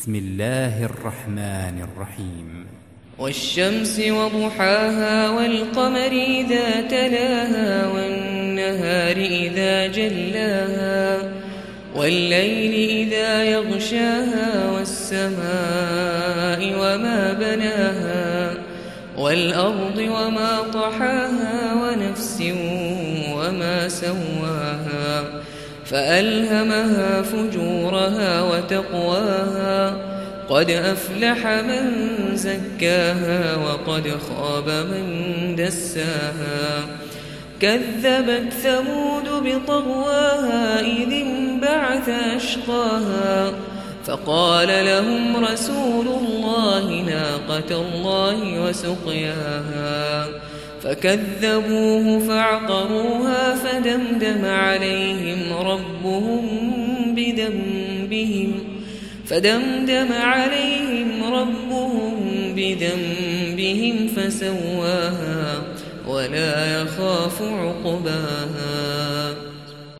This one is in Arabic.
بسم الله الرحمن الرحيم والشمس وضحاها والقمر إذا تلاها والنهار إذا جلاها والليل إذا يغشاها والسماء وما بناها والأرض وما طحاها ونفس وما سواها فألهمها فجورها وتقواها قد أفلح من زكاها وقد خاب من دساها كذبت ثمود بطغواها إذ انبعث أشقاها فقال لهم رسول الله ناقة الله وسقياها فكذبوه فعقروها فدمدم عليهم ربهم بذنبهم فسواها ولا يخاف عقباها